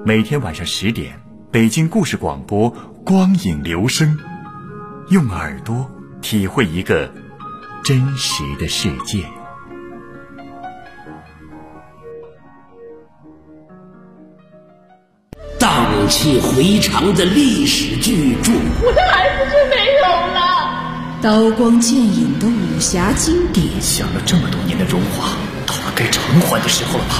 每天晚上10点，北京故事广播，光影留声，用耳朵体会一个真实的世界。 荡气回肠的历史巨著， 我的孩子就没有了。 刀光剑影的武侠经典， 想了这么多年的荣华，到了该偿还的时候了吧？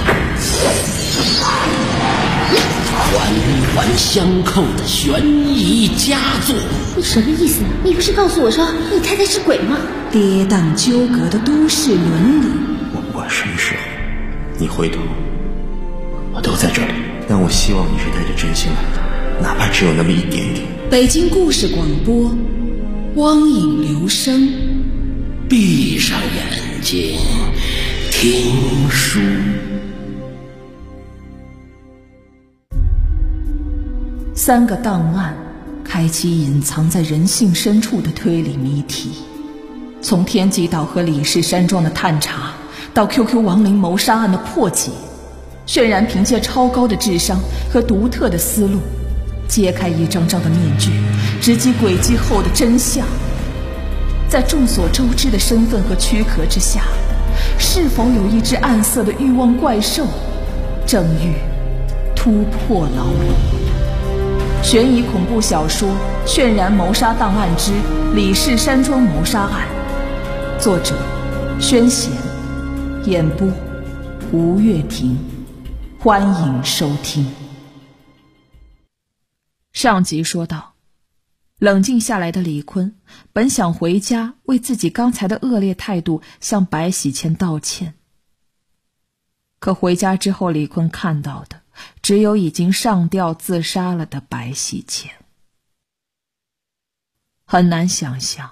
环环相扣的悬疑佳作。 你什么意思？你不是告诉我说你太太是鬼吗？ 跌宕纠葛的都市伦理。 我试一试，你回头，我都在这里。但我希望你是带着真心来的，哪怕只有那么一点点。 北京故事广播，光影留声。 闭上眼睛，听书。 3个档案，开启隐藏在人性深处的推理谜题。从天极岛和李氏山庄的探查，到 QQ 亡灵谋杀案的破解，渲然凭借超高的智商和独特的思路，揭开一张张的面具，直击轨迹后的真相。在众所周知的身份和躯壳之下，是否有一只暗色的欲望怪兽，正欲突破牢笼？悬疑恐怖小说《渲然谋杀档案之李氏山庄谋杀案》，作者宣贤，演播吴月婷。欢迎收听。上集说到，冷静下来的李坤本想回家为自己刚才的恶劣态度向白喜倩道歉，可回家之后，李坤看到的只有已经上吊自杀了的白喜倩。很难想象，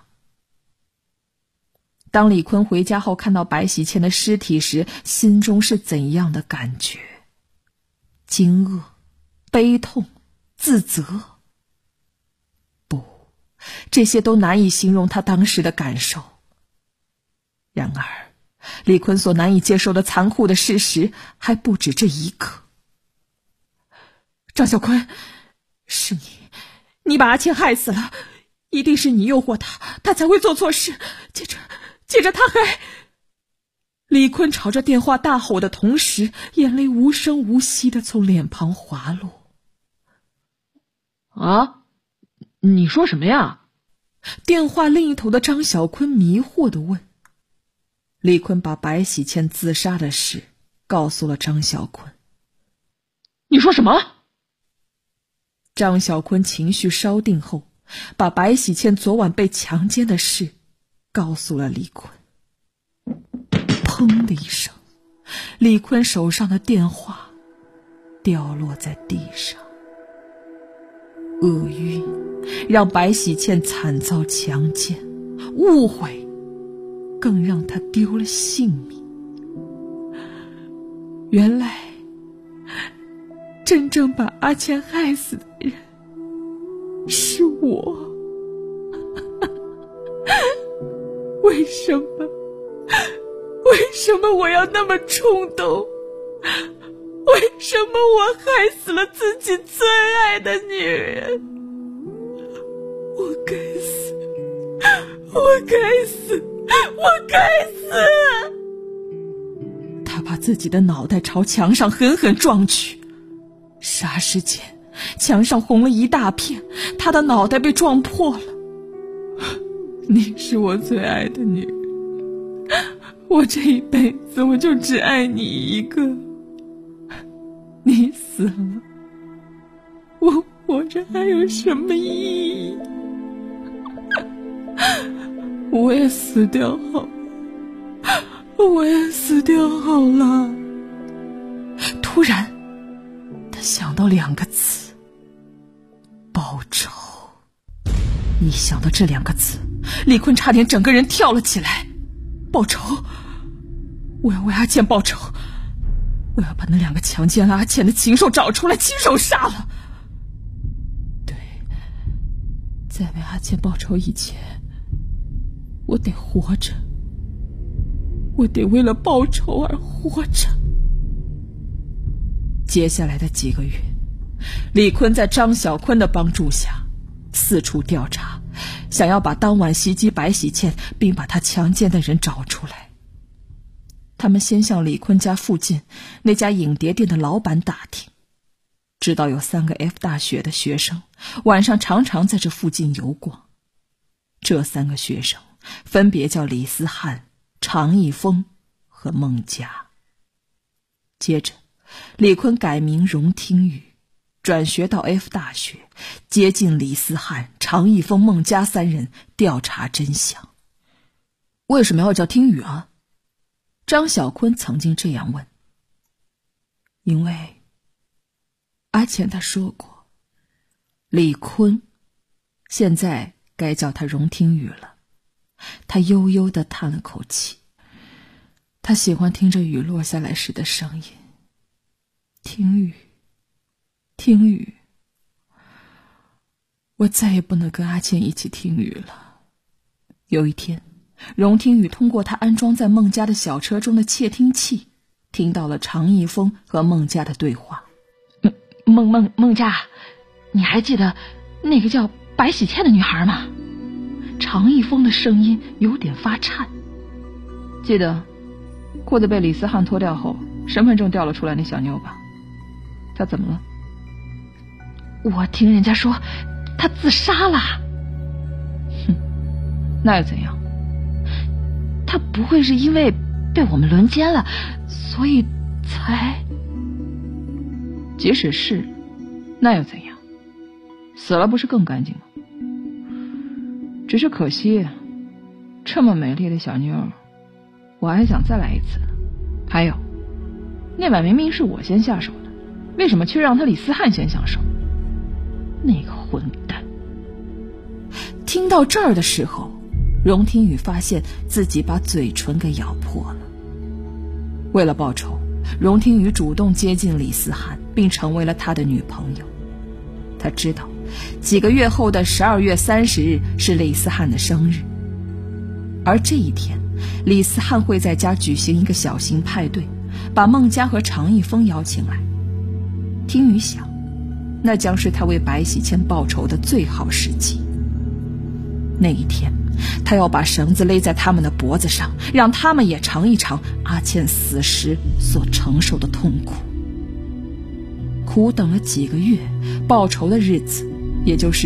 当李坤回家后看到白喜倩的尸体时，心中是怎样的感觉？惊愕、悲痛、自责？不，这些都难以形容他当时的感受。然而，李坤所难以接受的残酷的事实还不止这一个。张小坤，是你把阿倩害死了，一定是你诱惑他才会做错事。接着他还……李坤朝着电话大吼的同时，眼泪无声无息地从脸庞滑落。 啊？你说什么呀？ 电话另一头的张小坤迷惑地问。李坤把白喜倩自杀的事告诉了张小坤。 你说什么？ 张小坤情绪稍定后，把白喜倩昨晚被强奸的事告诉了李坤。砰的一声，李坤手上的电话掉落在地上。厄运让白喜倩惨遭强奸，误会更让她丢了性命。原来真正把阿倩害死的人是我。为什么我要那么冲动？为什么我害死了自己最爱的女人？我该死！他把自己的脑袋朝墙上狠狠撞去，霎时间墙上红了一大片，他的脑袋被撞破了。你是我最爱的女人，我这一辈子我就只爱你一个。你死了，我活着还有什么意义？我也死掉好了。突然他想到2个字：报仇。一想到这2个字，李坤差点整个人跳了起来。报仇！我要为阿倩报仇！我要把那2个强奸了阿倩的禽兽找出来，亲手杀了。对，在为阿倩报仇以前，我得活着，我得为了报仇而活着。接下来的几个月， 李坤在张小坤的帮助下四处调查，想要把当晚袭击白喜倩并把她强奸的人找出来。他们先向李坤家附近那家影碟店的老板打听，知道有3个 F 大学的学生晚上常常在这附近游逛。这3个学生分别叫李思翰、常一峰和孟佳。接着李坤改名荣听雨，转学到 F 大学，接近李思翰、常一峰、孟佳3人调查真相。为什么要叫听雨啊？张小坤曾经这样问。因为阿倩他说过，李坤现在该叫他荣听雨了。他悠悠地叹了口气，他喜欢听着雨落下来时的声音。听雨，听雨，我再也不能跟阿倩一起听雨了。有一天，荣听雨通过他安装在孟家的小车中的窃听器，听到了常一峰和孟家的对话。 孟佳，你还记得那个叫白喜倩的女孩吗？常一峰的声音有点发颤。 记得裤子被李思翰脱掉后，身份证掉了出来那小妞吧？她怎么了？ 我听人家说她自杀了。 哼，那又怎样？ 她不会是因为被我们轮奸了，所以才…… 即使是，那又怎样？死了不是更干净吗？只是可惜，这么美丽的小妞，我还想再来一次。还有，那晚明明是我先下手的，为什么却让他李思翰先下手？那个混蛋！听到这儿的时候，荣听雨发现自己把嘴唇给咬破了。为了报仇，荣听雨主动接近李思翰，并成为了他的女朋友。他知道几个月后的12月30日是李思翰的生日，而这一天李思翰会在家举行一个小型派对，把孟佳和常一峰邀请来。听雨想，那将是他为白喜倩报仇的最好时机。那一天他要把绳子勒在他们的脖子上，让他们也尝一尝阿倩死时所承受的痛苦。苦等了几个月，报仇的日子，也就是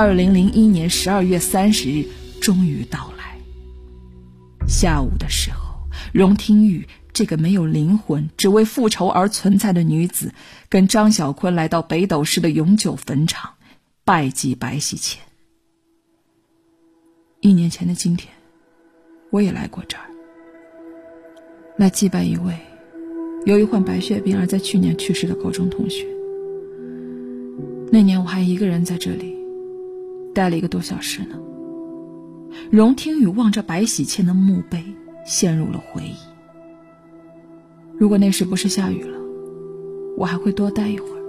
2001年12月30日终于到来。下午的时候，荣听雨这个没有灵魂只为复仇而存在的女子，跟张小坤来到北斗市的永久坟场拜祭白喜倩。1年前的今天，我也来过这儿，来祭拜一位由于患白血病而在去年去世的高中同学。那年我还一个人在这里待了1个多小时呢。荣听雨望着白喜倩的墓碑，陷入了回忆。如果那时不是下雨了，我还会多待一会儿。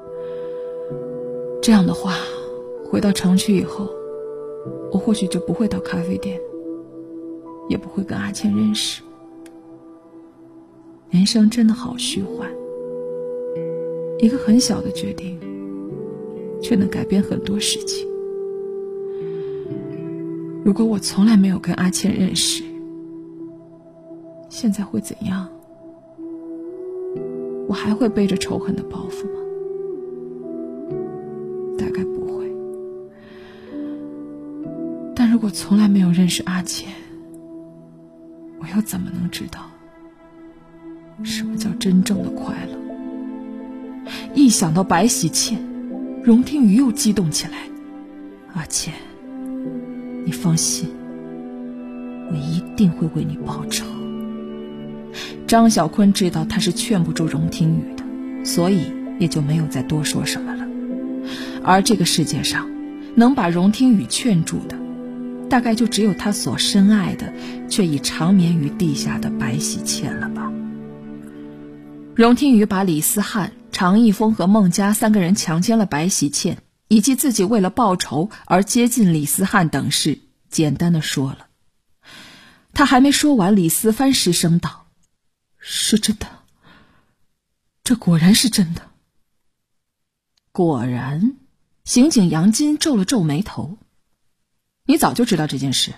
这样的话，回到城区以后，我或许就不会到咖啡店，也不会跟阿倩认识。人生真的好虚幻，一个很小的决定却能改变很多事情。如果我从来没有跟阿倩认识，现在会怎样？我还会背着仇恨的包袱吗？大概不会。但如果从来没有认识阿倩，我又怎么能知道什么叫真正的快乐？一想到白喜倩，荣听雨又激动起来。阿倩，你放心，我一定会为你报仇。张小坤知道他是劝不住荣听雨的，所以也就没有再多说什么了。而这个世界上能把荣听雨劝住的，大概就只有他所深爱的却已长眠于地下的白喜倩了吧。荣听雨把李思翰、常一峰和孟佳3个人强奸了白喜倩，以及自己为了报仇而接近李思翰等事简单的说了。他还没说完，李思帆失声道：“是真的，这果然是真的。” 果然，刑警杨金皱了皱眉头。你早就知道这件事？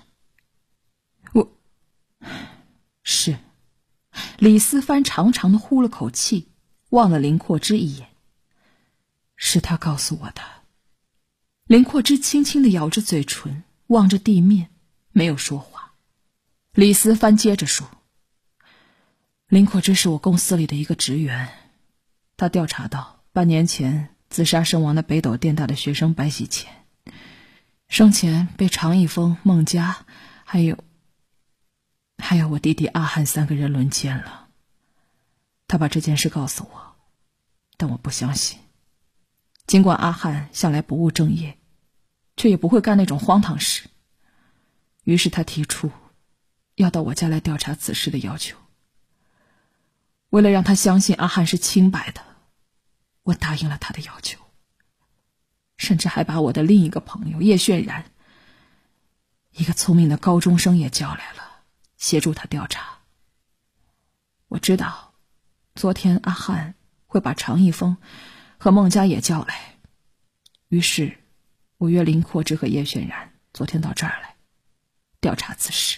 是。李思帆长长的呼了口气，望了林阔之一眼。是他告诉我的。林阔之轻轻地咬着嘴唇，望着地面，没有说话。李思帆接着说，林阔之是我公司里的一个职员，他调查到半年前自杀身亡的北斗电大的学生白喜前，生前被常一峰、孟佳还有我弟弟阿汉3个人轮奸了。他把这件事告诉我，但我不相信。尽管阿汉向来不务正业，却也不会干那种荒唐事。于是他提出要到我家来调查此事的要求。为了让他相信阿汉是清白的，我答应了他的要求，甚至还把我的另一个朋友叶渲然，一个聪明的高中生也叫来了，协助他调查。我知道昨天阿汉会把常一峰和孟佳也叫来，于是我约林阔之和叶渲然昨天到这儿来调查此事。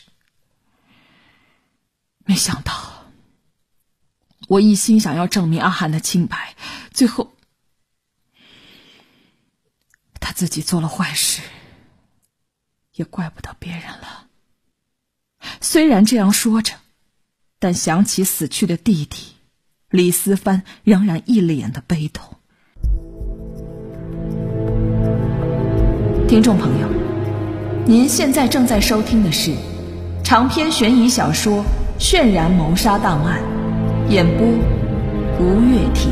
没想到我一心想要证明阿汉的清白，最后他自己做了坏事，也怪不得别人了。虽然这样说着，但想起死去的弟弟，李思帆仍然一脸的悲痛。听众朋友，您现在正在收听的是长篇悬疑小说《渲然谋杀档案》，演播吴月婷。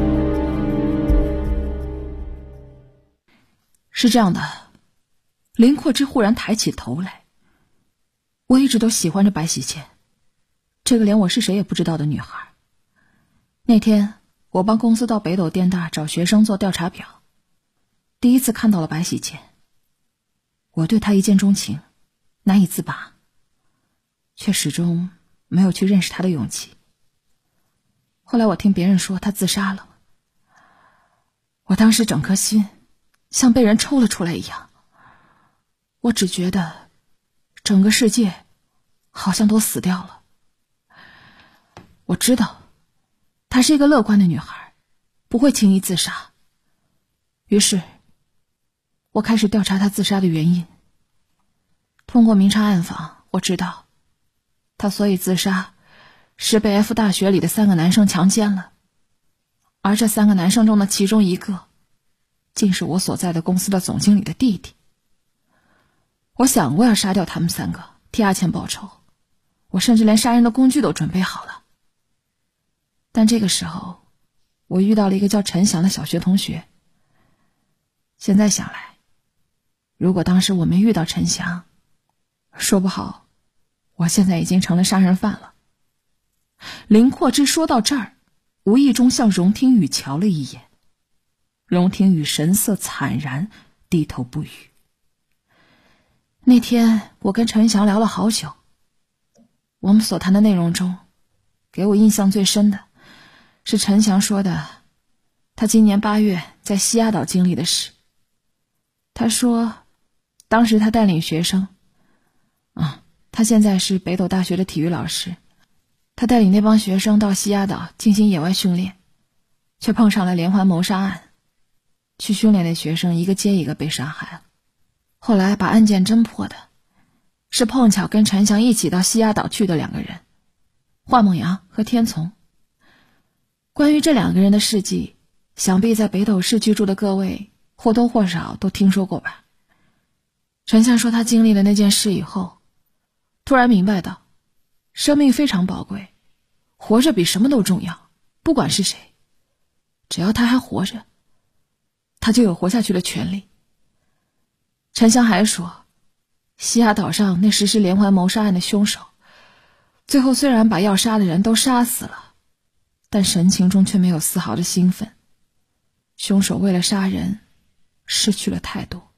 是这样的，林阔之忽然抬起头来。我一直都喜欢着白喜倩，这个连我是谁也不知道的女孩。那天我帮公司到北斗电大找学生做调查表，第一次看到了白喜倩。我对她一见钟情，难以自拔，却始终没有去认识她的勇气。后来我听别人说她自杀了，我当时整颗心像被人抽了出来一样，我只觉得整个世界好像都死掉了。我知道她是一个乐观的女孩，不会轻易自杀。于是我开始调查她自杀的原因。通过明察暗访，我知道她所以自杀是被 F 大学里的3个男生强奸了，而这3个男生中的其中一个竟是我所在的公司的总经理的弟弟。我想我要杀掉他们3个，替阿倩报仇，我甚至连杀人的工具都准备好了。但这个时候我遇到了一个叫陈翔的小学同学。现在想来，如果当时我没遇到陈翔，说不好我现在已经成了杀人犯了。林阔之说到这儿，无意中向荣听雨瞧了一眼。荣听雨神色惨然，低头不语。那天我跟陈翔聊了好久，我们所谈的内容中，给我印象最深的是陈翔说的他今年8月在西丫岛经历的事。他说当时他带领学生他现在是北斗大学的体育老师，他带领那帮学生到西丫岛进行野外训练，却碰上了连环谋杀案，去训练的学生一个接一个被杀害了。后来把案件侦破的是碰巧跟陈翔一起到西丫岛去的2个人，华梦阳和天从。关于这2个人的事迹，想必在北斗市居住的各位或多或少都听说过吧。陈翔说他经历了那件事以后，突然明白到生命非常宝贵，活着比什么都重要，不管是谁，只要他还活着，他就有活下去的权利。陈翔还说，西丫岛上那实施连环谋杀案的凶手，最后虽然把要杀的人都杀死了，但神情中却没有丝毫的兴奋。凶手为了杀人，失去了太多。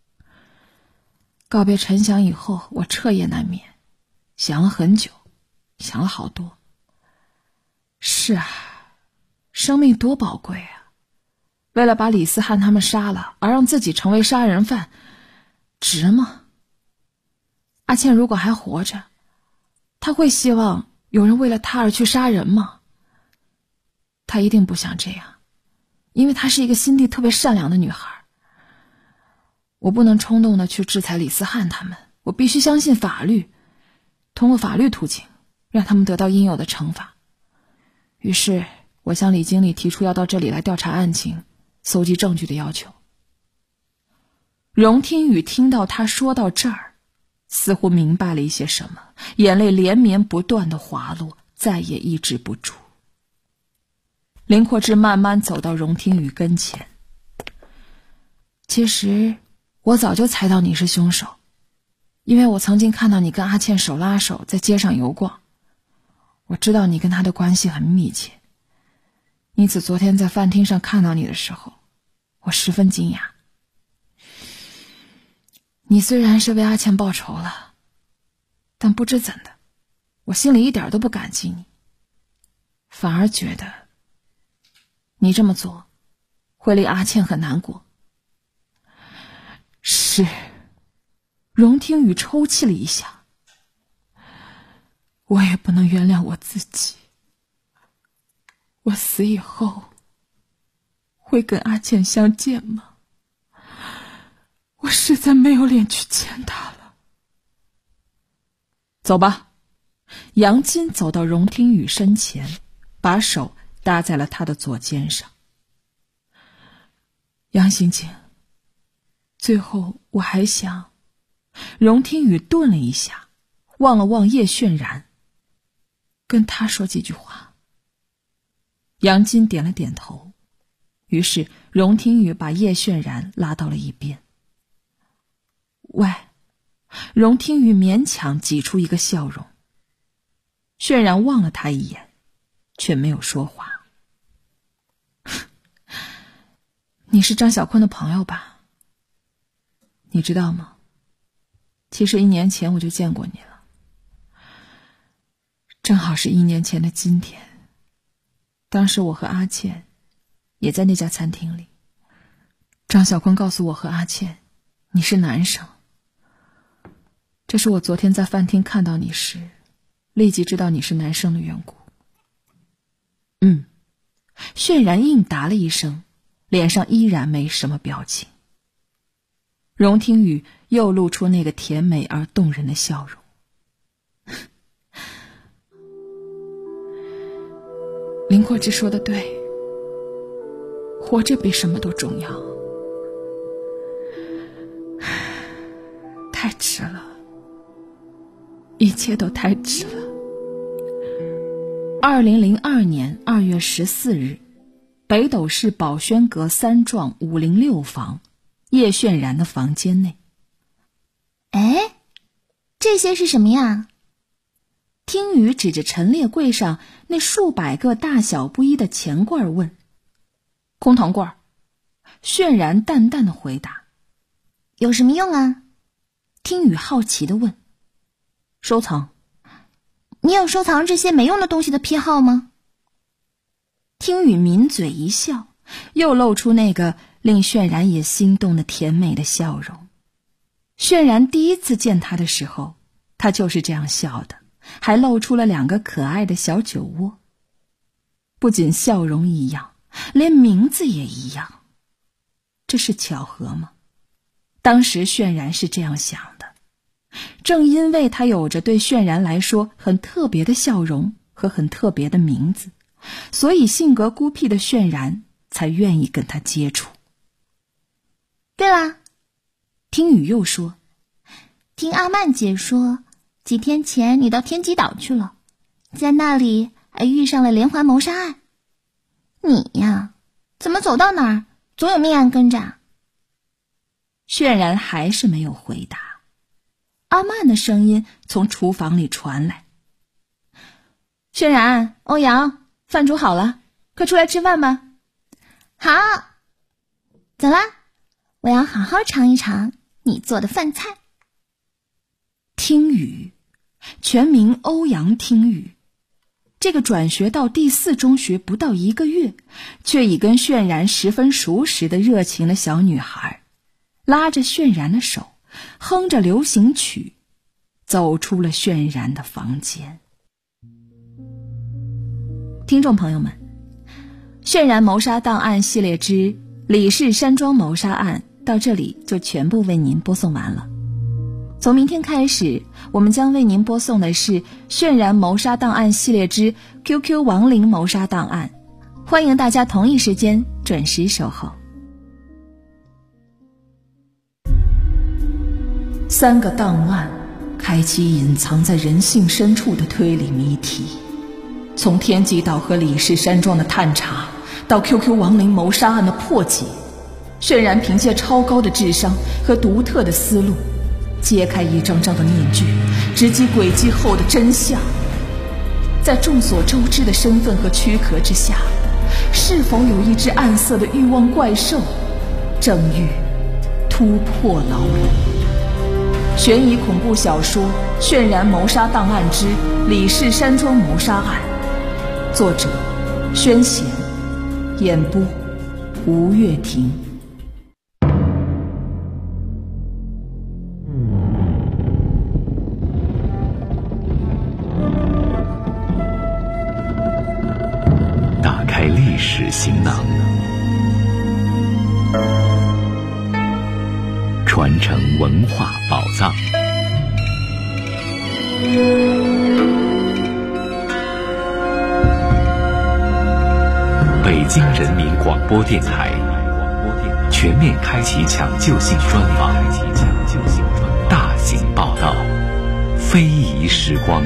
告别陈翔以后，我彻夜难眠，想了很久，想了好多。是啊，生命多宝贵啊！ 为了把李思翰他们杀了，而让自己成为杀人犯，值吗？阿倩如果还活着，她会希望有人为了她而去杀人吗？她一定不想这样，因为她是一个心地特别善良的女孩。我不能冲动地去制裁李思翰他们，我必须相信法律，通过法律途径让他们得到应有的惩罚。于是我向李经理提出要到这里来调查案情，搜集证据的要求。荣听雨听到他说到这儿，似乎明白了一些什么，眼泪连绵不断地滑落，再也抑制不住。林阔志慢慢走到荣听雨跟前。其实我早就猜到你是凶手，因为我曾经看到你跟阿倩手拉手在街上游逛，我知道你跟她的关系很密切，因此昨天在饭厅上看到你的时候，我十分惊讶。你虽然是为阿倩报仇了，但不知怎的，我心里一点都不感激你，反而觉得你这么做会令阿倩很难过。是，荣听雨抽泣了一下。我也不能原谅我自己，我死以后会跟阿倩相见吗？我实在没有脸去见她了。走吧。杨金走到荣听雨身前，把手搭在了他的左肩上。杨刑警，最后我还想……荣听雨顿了一下，望了望叶渲然，跟他说几句话。杨金点了点头，于是荣听雨把叶渲然拉到了一边。喂，荣听雨勉强挤出一个笑容。渲然望了他一眼，却没有说话。你是张小坤的朋友吧？你知道吗？其实1年前我就见过你了，正好是1年前的今天。当时我和阿倩也在那家餐厅里，张小坤告诉我和阿倩你是男生，这是我昨天在饭厅看到你时立即知道你是男生的缘故。渲然应答了一声，脸上依然没什么表情。荣听雨又露出那个甜美而动人的笑容。林阔之说的对，活着比什么都重要。太值了，一切都太值了。2002年2月14日，北斗市宝轩阁3幢506房，叶渲然的房间内。 哎，这些是什么呀？ 听雨指着陈列柜上那数百个大小不一的钱罐问。空糖罐。渲然淡淡的回答。 有什么用啊？ 听雨好奇的问。收藏。 你有收藏这些没用的东西的癖好吗？ 听雨抿嘴一笑，又露出那个令渲然也心动的甜美的笑容。渲然第一次见他的时候，他就是这样笑的，还露出了2个可爱的小酒窝。不仅笑容一样，连名字也一样。这是巧合吗？当时渲然是这样想的。正因为他有着对渲然来说很特别的笑容和很特别的名字，所以性格孤僻的渲然才愿意跟他接触。 对啦， 听雨又说， 听阿曼姐说，几天前你到天极岛去了，在那里还遇上了连环谋杀案。你呀，怎么走到哪儿总有命案跟着？ 渲然还是没有回答。阿曼的声音从厨房里传来。渲然，欧阳，饭煮好了，快出来吃饭吧。 好，走啦，我要好好尝一尝你做的饭菜。 听雨，全名欧阳听雨， 这个转学到第4中学不到1个月，却已跟渲然十分熟识的热情的小女孩，拉着渲然的手，哼着流行曲，走出了渲然的房间。听众朋友们，渲然谋杀档案系列之李氏山庄谋杀案到这里就全部为您播送完了。从明天开始，我们将为您播送的是渲然谋杀档案系列之 QQ 亡灵谋杀档案，欢迎大家同一时间准时守候。3个档案开启隐藏在人性深处的推理谜题，从天极岛和李氏山庄的探查到 QQ 亡灵谋杀案的破解，渲然凭借超高的智商和独特的思路，揭开一张张的面具，直击轨迹后的真相。在众所周知的身份和躯壳之下，是否有一只暗色的欲望怪兽，正欲突破牢笼？悬疑恐怖小说《渲然谋杀档案之李氏山庄谋杀案》，作者宣贤，演播吴月婷。 打开历史行囊，传承文化宝藏。北京人民广播电台全面开启抢救性专访，大型报道，非遗时光。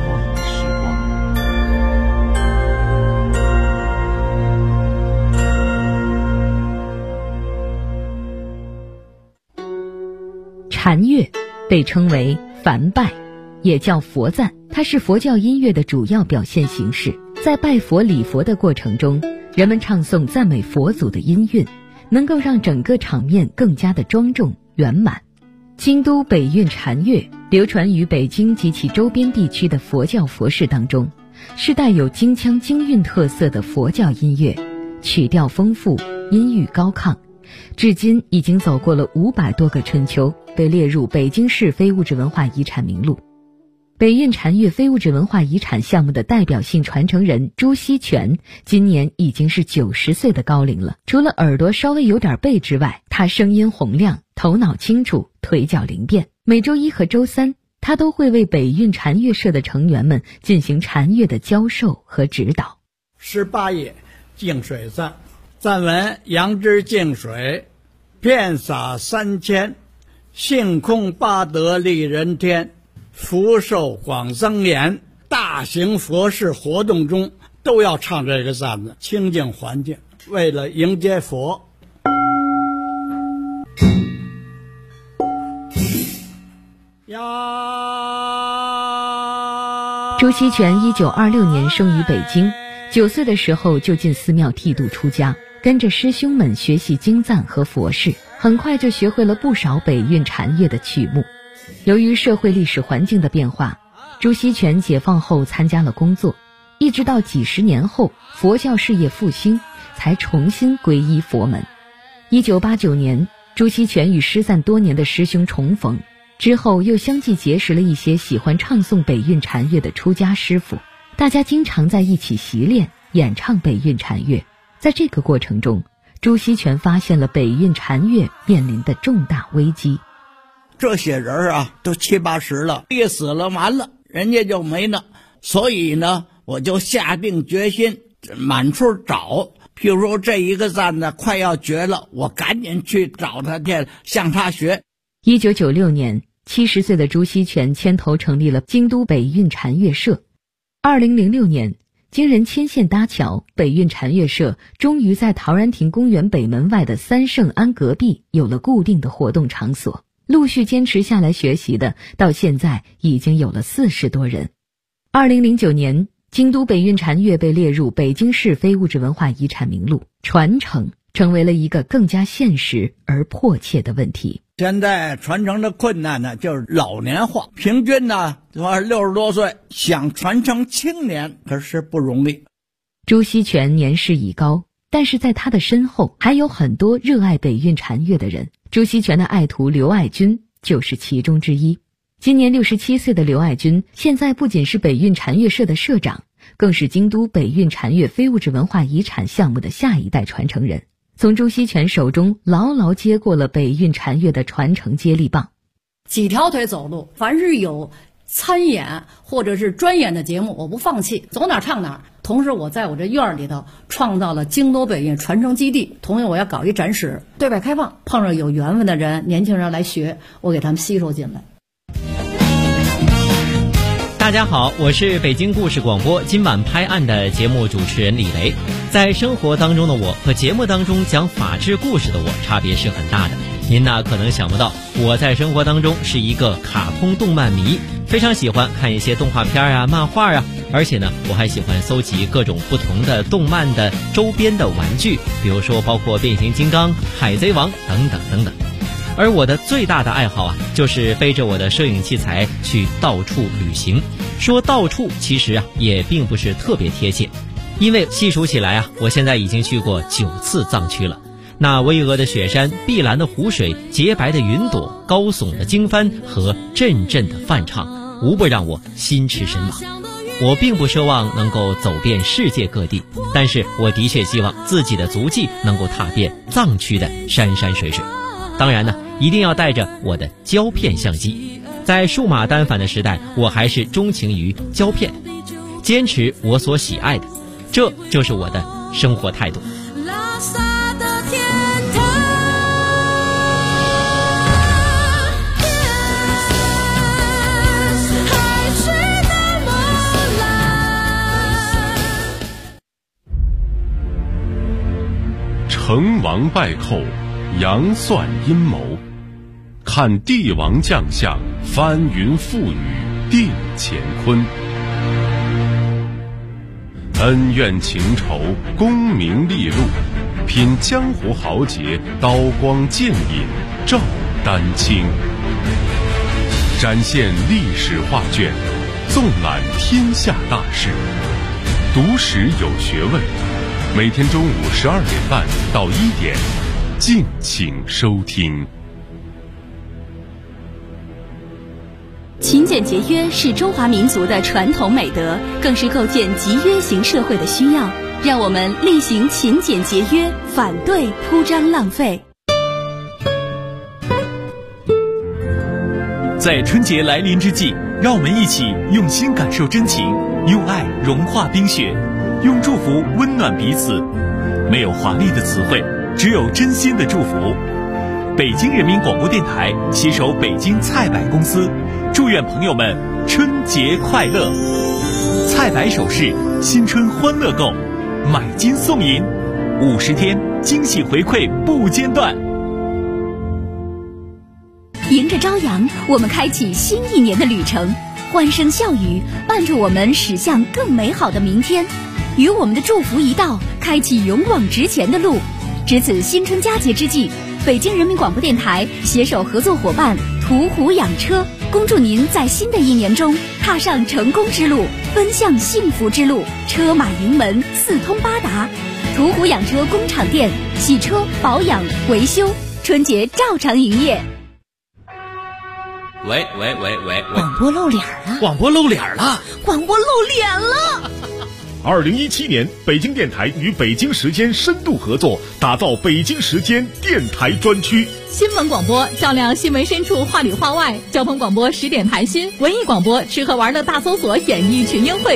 禅乐被称为梵拜，也叫佛赞，它是佛教音乐的主要表现形式。在拜佛礼佛的过程中，人们唱诵赞美佛祖的音韵，能够让整个场面更加的庄重圆满。京都北韵禅乐流传于北京及其周边地区的佛教佛事当中，是带有京腔京韵特色的佛教音乐，曲调丰富，音域高亢，至今已经走过了500多个春秋，被列入北京市非物质文化遗产名录。北韵禅乐非物质文化遗产项目的代表性传承人朱锡全今年已经是90岁的高龄了。除了耳朵稍微有点背之外，他声音洪亮，头脑清楚，腿脚灵便。每周1和周3，他都会为北韵禅乐社的成员们进行禅乐的教授和指导。 18页净水赞，赞文：杨枝净水，遍洒3000，性空八德利人天，福寿广增延。大型佛事活动中都要唱这个赞子，清净环境，为了迎接佛。 朱锡全1926年生于北京，9岁的时候就进寺庙剃度出家，跟着师兄们学习经赞和佛事，很快就学会了不少北韵禅乐的曲目。由于社会历史环境的变化，朱锡全解放后参加了工作，一直到几十年后佛教事业复兴，才重新皈依佛门。1989年，朱锡全与失散多年的师兄重逢，之后又相继结识了一些喜欢唱诵北韵禅乐的出家师傅，大家经常在一起习练演唱北韵禅乐。在这个过程中，朱锡全发现了北韵禅乐面临的重大危机。 这些人啊，都70、80了，一死了完了，人家就没了。所以呢，我就下定决心满处找。譬如说这一个赞呢快要绝了，我赶紧去找他去，向他学。 1996年，70岁的朱锡全牵头成立了京都北韵禅乐社。2006年，经人牵线搭桥，北韵禅乐社终于在陶然亭公园北门外的三圣庵隔壁有了固定的活动场所。陆续坚持下来学习的，到现在已经有了40多人。2009年，京都北韵禅乐被列入北京市非物质文化遗产名录，传承成为了一个更加现实而迫切的问题。 现在传承的困难呢，就是老年化，平均呢60多岁，想传承青年可是不容易。 朱锡全年事已高，但是在他的身后还有很多热爱北韵禅乐的人。朱锡全的爱徒刘爱军就是其中之一。今年67岁的刘爱军，现在不仅是北韵禅乐社的社长，更是京都北韵禅乐非物质文化遗产项目的下一代传承人，从朱锡全手中牢牢接过了北韵禅乐的传承接力棒。 几条腿走路，凡是有参演或者是专演的节目，我不放弃，走哪唱哪。同时我在我这院里头创造了京都北韵传承基地，同样我要搞一展示，对外开放，碰上有缘分的人，年轻人来学，我给他们吸收进来。 大家好，我是北京故事广播今晚拍案的节目主持人李雷。在生活当中的我和节目当中讲法治故事的我差别是很大的。您呢可能想不到，我在生活当中是一个卡通动漫迷，非常喜欢看一些动画片啊、漫画啊，而且呢我还喜欢搜集各种不同的动漫的周边的玩具，比如说包括变形金刚、海贼王等等等等。而我的最大的爱好啊，就是背着我的摄影器材去到处旅行。说到处其实啊也并不是特别贴切，因为细数起来啊，我现在已经去过9次藏区了。那巍峨的雪山、碧蓝的湖水、洁白的云朵、高耸的经幡和阵阵的梵唱，无不让我心驰神往。我并不奢望能够走遍世界各地，但是我的确希望自己的足迹能够踏遍藏区的山山水水。当然呢，一定要带着我的胶片相机。在数码单反的时代，我还是钟情于胶片，坚持我所喜爱的，这就是我的生活态度。 成王败寇，杨算阴谋，看帝王将相，翻云覆雨定乾坤。恩怨情仇，功名利禄，品江湖豪杰，刀光剑影照丹青。展现历史画卷，纵览天下大事，读史有学问。每天中午12点半到1点，敬请收听。 勤俭节约是中华民族的传统美德，更是构建集约型社会的需要。让我们力行勤俭节约，反对铺张浪费。 在春节来临之际，让我们一起用心感受真情，用爱融化冰雪，用祝福温暖彼此。没有华丽的词汇，只有真心的祝福。北京人民广播电台携手北京菜百公司，祝愿朋友们春节快乐。菜百首饰，新春欢乐购，买金送银，50天惊喜回馈不间断。 迎着朝阳，我们开启新一年的旅程，欢声笑语伴着我们驶向更美好的明天。与我们的祝福一道，开启勇往直前的路。值此新春佳节之际，北京人民广播电台携手合作伙伴途虎养车，恭祝您在新的一年中踏上成功之路，奔向幸福之路，车马营门四通八达。途虎养车工厂店，洗车保养维修，春节照常营业。 喂， 广播露脸了！ 广播露脸了！ 广播露脸了 ！2017年，北京电台与北京时间深度合作，打造北京时间电台专区。 新闻广播照亮新闻深处，话里话外；交通广播10点谈心，文艺广播吃喝玩乐大搜索，演艺群英会。